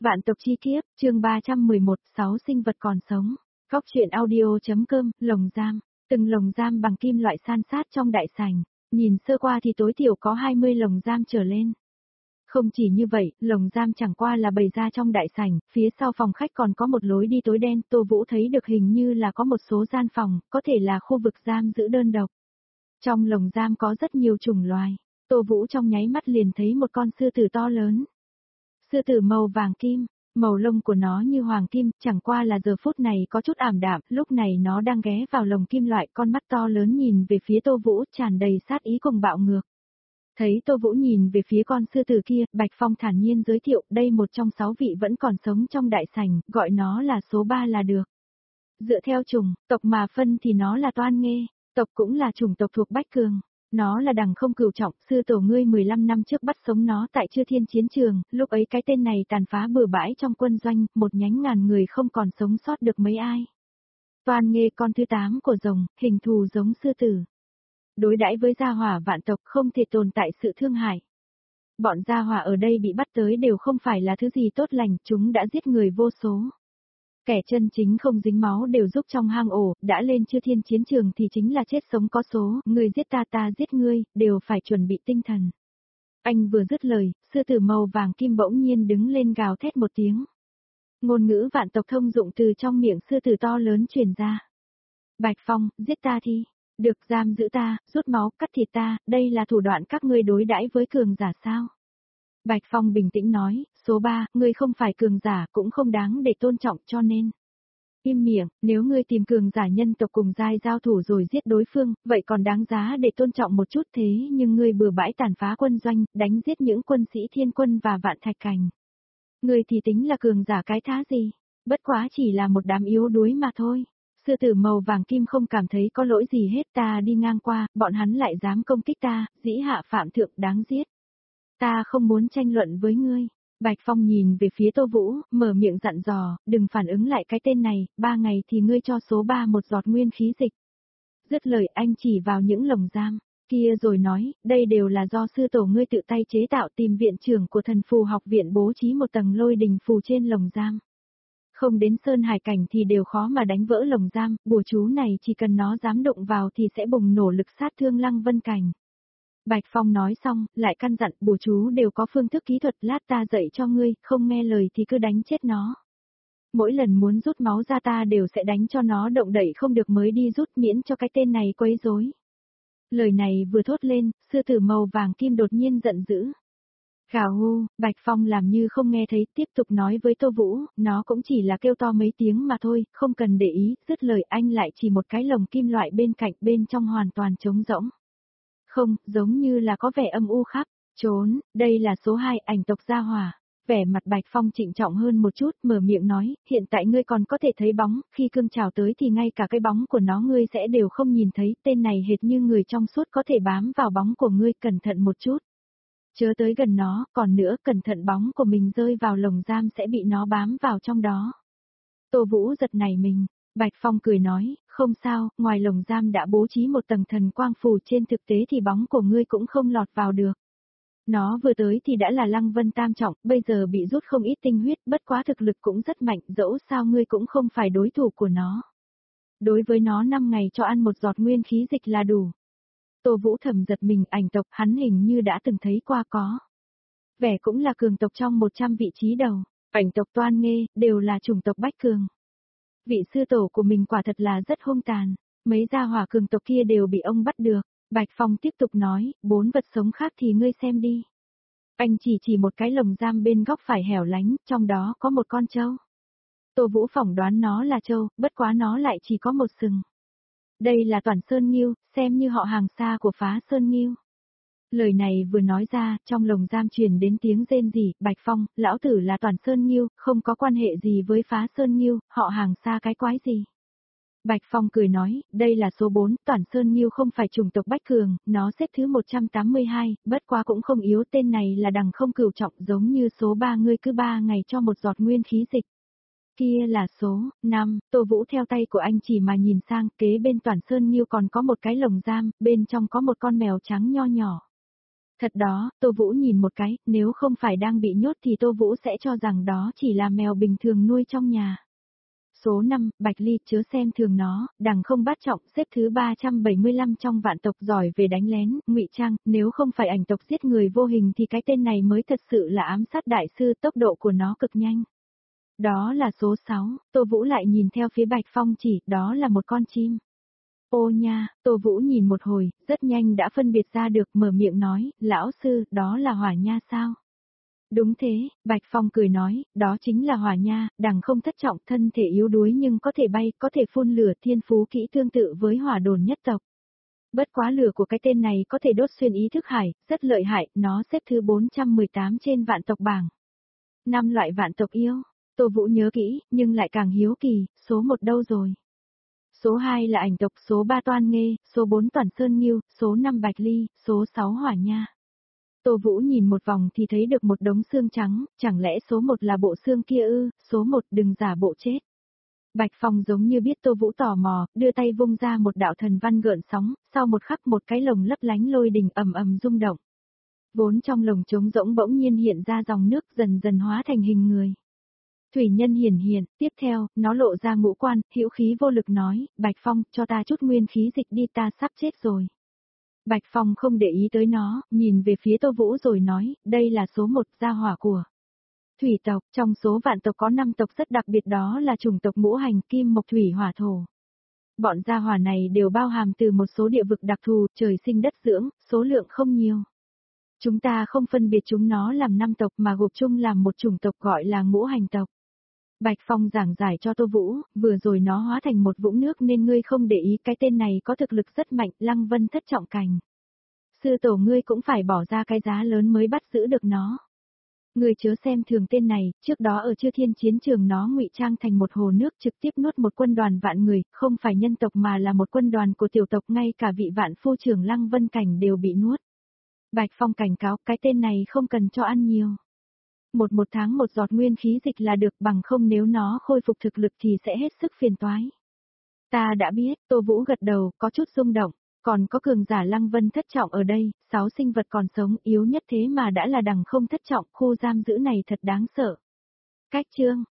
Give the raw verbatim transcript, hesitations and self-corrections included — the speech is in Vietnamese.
Vạn tộc chi kiếp, chương ba trăm mười một, sáu sinh vật còn sống. Góc truyện audio.com, lồng giam. Từng lồng giam bằng kim loại san sát trong đại sảnh, nhìn sơ qua thì tối thiểu có hai mươi lồng giam trở lên. Không chỉ như vậy, lồng giam chẳng qua là bày ra trong đại sảnh, phía sau phòng khách còn có một lối đi tối đen, Tô Vũ thấy được hình như là có một số gian phòng, có thể là khu vực giam giữ đơn độc. Trong lồng giam có rất nhiều chủng loài, Tô Vũ trong nháy mắt liền thấy một con sư tử to lớn. Sư tử màu vàng kim, màu lông của nó như hoàng kim, chẳng qua là giờ phút này có chút ảm đạm, lúc này nó đang ghé vào lồng kim loại, con mắt to lớn nhìn về phía Tô Vũ tràn đầy sát ý cùng bạo ngược. Thấy Tô Vũ nhìn về phía con sư tử kia, Bạch Phong thản nhiên giới thiệu, đây một trong sáu vị vẫn còn sống trong đại sảnh, gọi nó là số ba là được. Dựa theo chủng, tộc mà phân thì nó là Toan Nghê, tộc cũng là chủng tộc thuộc Bách Cường. Nó là đằng không cửu trọng, sư tổ ngươi mười lăm năm trước bắt sống nó tại Chư Thiên chiến trường, lúc ấy cái tên này tàn phá bừa bãi trong quân doanh, một nhánh ngàn người không còn sống sót được mấy ai. Toan Nghê con thứ tám của rồng, hình thù giống sư tử. Đối đãi với gia hỏa vạn tộc không thể tồn tại sự thương hại. Bọn gia hỏa ở đây bị bắt tới đều không phải là thứ gì tốt lành, chúng đã giết người vô số. Kẻ chân chính không dính máu đều giúp trong hang ổ, đã lên Chư Thiên chiến trường thì chính là chết sống có số, người giết ta ta giết ngươi, đều phải chuẩn bị tinh thần. Anh vừa dứt lời, sư tử màu vàng kim bỗng nhiên đứng lên gào thét một tiếng. Ngôn ngữ vạn tộc thông dụng từ trong miệng sư tử to lớn truyền ra. Bạch Phong, giết ta thi, được giam giữ ta, rút máu, cắt thịt ta, đây là thủ đoạn các ngươi đối đãi với cường giả sao? Bạch Phong bình tĩnh nói, số ba, ngươi không phải cường giả cũng không đáng để tôn trọng cho nên. Im miệng, nếu ngươi tìm cường giả nhân tộc cùng giai giao thủ rồi giết đối phương, vậy còn đáng giá để tôn trọng một chút thế nhưng ngươi bừa bãi tàn phá quân doanh, đánh giết những quân sĩ thiên quân và vạn thạch cảnh. Ngươi thì tính là cường giả cái thá gì, bất quá chỉ là một đám yếu đuối mà thôi. Sư tử màu vàng kim không cảm thấy có lỗi gì hết, ta đi ngang qua, bọn hắn lại dám công kích ta, dĩ hạ phạm thượng đáng giết. Ta không muốn tranh luận với ngươi. Bạch Phong nhìn về phía Tô Vũ, mở miệng dặn dò, đừng phản ứng lại cái tên này, ba ngày thì ngươi cho số ba một giọt nguyên khí dịch. Dứt lời anh chỉ vào những lồng giam, kia rồi nói, đây đều là do sư tổ ngươi tự tay chế tạo, tìm viện trưởng của thần phù học viện bố trí một tầng lôi đình phù trên lồng giam. Không đến sơn hải cảnh thì đều khó mà đánh vỡ lồng giam, bùa chú này chỉ cần nó dám động vào thì sẽ bùng nổ lực sát thương Lăng Vân Cảnh. Bạch Phong nói xong, lại căn dặn bùa chú đều có phương thức kỹ thuật, lát ta dạy cho ngươi, không nghe lời thì cứ đánh chết nó. Mỗi lần muốn rút máu ra ta đều sẽ đánh cho nó động đậy không được mới đi rút, miễn cho cái tên này quấy rối. Lời này vừa thốt lên, sư tử màu vàng kim đột nhiên giận dữ. Gào hu, Bạch Phong làm như không nghe thấy, tiếp tục nói với Tô Vũ, nó cũng chỉ là kêu to mấy tiếng mà thôi, không cần để ý, dứt lời anh lại chỉ một cái lồng kim loại bên cạnh, bên trong hoàn toàn trống rỗng. Không, giống như là có vẻ âm u khắp, trốn, đây là số hai ảnh tộc gia hỏa. Vẻ mặt Bạch Phong trịnh trọng hơn một chút, mở miệng nói, hiện tại ngươi còn có thể thấy bóng, khi cương trào tới thì ngay cả cái bóng của nó ngươi sẽ đều không nhìn thấy, tên này hệt như người trong suốt có thể bám vào bóng của ngươi, cẩn thận một chút. Chớ tới gần nó, còn nữa cẩn thận bóng của mình rơi vào lồng giam sẽ bị nó bám vào trong đó. Tô Vũ giật nảy mình, Bạch Phong cười nói, không sao, ngoài lồng giam đã bố trí một tầng thần quang phù, trên thực tế thì bóng của ngươi cũng không lọt vào được. Nó vừa tới thì đã là Lăng Vân tam trọng, bây giờ bị rút không ít tinh huyết, bất quá thực lực cũng rất mạnh, dẫu sao ngươi cũng không phải đối thủ của nó. Đối với nó năm ngày cho ăn một giọt nguyên khí dịch là đủ. Tô Vũ thầm giật mình, ảnh tộc hắn hình như đã từng thấy qua có. Vẻ cũng là cường tộc trong một trăm vị trí đầu, ảnh tộc Toan Nghê, đều là chủng tộc Bách Cường. Vị sư tổ của mình quả thật là rất hung tàn, mấy gia hỏa cường tộc kia đều bị ông bắt được. Bạch Phong tiếp tục nói, bốn vật sống khác thì ngươi xem đi. Anh chỉ chỉ một cái lồng giam bên góc phải hẻo lánh, trong đó có một con trâu. Tô Vũ phỏng đoán nó là trâu, bất quá nó lại chỉ có một sừng. Đây là Toản Sơn Nghưu, xem như họ hàng xa của Phá Sơn Nghưu. Lời này vừa nói ra, trong lồng giam truyền đến tiếng rên rỉ, Bạch Phong, lão tử là Toản Sơn Nghưu, không có quan hệ gì với Phá Sơn Nghưu, họ hàng xa cái quái gì. Bạch Phong cười nói, đây là số bốn, Toản Sơn Nghưu không phải chủng tộc Bách Cường, nó xếp thứ một trăm tám mươi hai, bất quá cũng không yếu, tên này là đằng không cửu trọng, giống như số ba, ngươi cứ ba ngày cho một giọt nguyên khí dịch. Kia là số năm, Tô Vũ theo tay của anh chỉ mà nhìn sang, kế bên Toản Sơn Nghưu còn có một cái lồng giam, bên trong có một con mèo trắng nho nhỏ. Thật đó, Tô Vũ nhìn một cái, nếu không phải đang bị nhốt thì Tô Vũ sẽ cho rằng đó chỉ là mèo bình thường nuôi trong nhà. Số năm, Bạch Ly, chớ xem thường nó, đằng không bát trọng, xếp thứ ba trăm bảy mươi lăm trong vạn tộc, giỏi về đánh lén, ngụy trang, nếu không phải ảnh tộc giết người vô hình thì cái tên này mới thật sự là ám sát đại sư, tốc độ của nó cực nhanh. Đó là số sáu, Tô Vũ lại nhìn theo phía Bạch Phong chỉ, đó là một con chim. Ô nha, Tô Vũ nhìn một hồi, rất nhanh đã phân biệt ra được, mở miệng nói, lão sư, đó là hỏa nha sao? Đúng thế, Bạch Phong cười nói, đó chính là hỏa nha, đằng không thất trọng, thân thể yếu đuối nhưng có thể bay, có thể phun lửa, thiên phú kỹ tương tự với hỏa đồn nhất tộc. Bất quá lửa của cái tên này có thể đốt xuyên ý thức hải, rất lợi hại, nó xếp thứ bốn trăm mười tám trên vạn tộc bảng. Năm loại vạn tộc yêu, Tô Vũ nhớ kỹ, nhưng lại càng hiếu kỳ, số một đâu rồi? Số hai là ảnh tộc, số ba Toan Nghê, số bốn Toàn Sơn Nghiêu, số năm Bạch Ly, số sáu Hỏa Nha. Tô Vũ nhìn một vòng thì thấy được một đống xương trắng, chẳng lẽ số một là bộ xương kia ư, số một đừng giả bộ chết. Bạch Phong giống như biết Tô Vũ tò mò, đưa tay vung ra một đạo thần văn gợn sóng, sau một khắc một cái lồng lấp lánh lôi đình ầm ầm rung động. Vốn trong lồng trống rỗng bỗng nhiên hiện ra dòng nước dần dần hóa thành hình người. Thủy nhân hiển hiện, tiếp theo, nó lộ ra ngũ quan, hữu khí vô lực nói, Bạch Phong, cho ta chút nguyên khí dịch đi, ta sắp chết rồi. Bạch Phong không để ý tới nó, nhìn về phía Tô Vũ rồi nói, đây là số một gia hỏa của thủy tộc, trong số vạn tộc có năm tộc rất đặc biệt, đó là chủng tộc ngũ hành kim mộc thủy hỏa thổ. Bọn gia hỏa này đều bao hàm từ một số địa vực đặc thù, trời sinh đất dưỡng, số lượng không nhiều. Chúng ta không phân biệt chúng nó làm năm tộc mà gộp chung làm một chủng tộc gọi là ngũ hành tộc. Bạch Phong giảng giải cho Tô Vũ, vừa rồi nó hóa thành một vũng nước nên ngươi không để ý, cái tên này có thực lực rất mạnh, Lăng Vân thất trọng cảnh. Sư tổ ngươi cũng phải bỏ ra cái giá lớn mới bắt giữ được nó. Ngươi chớ xem thường tên này, trước đó ở Chư Thiên chiến trường nó ngụy trang thành một hồ nước trực tiếp nuốt một quân đoàn vạn người, không phải nhân tộc mà là một quân đoàn của tiểu tộc, ngay cả vị vạn phu trưởng Lăng Vân cảnh đều bị nuốt. Bạch Phong cảnh cáo, cái tên này không cần cho ăn nhiều. Một một tháng một giọt nguyên khí dịch là được, bằng không nếu nó khôi phục thực lực thì sẽ hết sức phiền toái. Ta đã biết, Tô Vũ gật đầu, có chút rung động, còn có cường giả Lăng Vân thất trọng ở đây, sáu sinh vật còn sống, yếu nhất thế mà đã là đằng không thất trọng, khu giam giữ này thật đáng sợ. Cách chương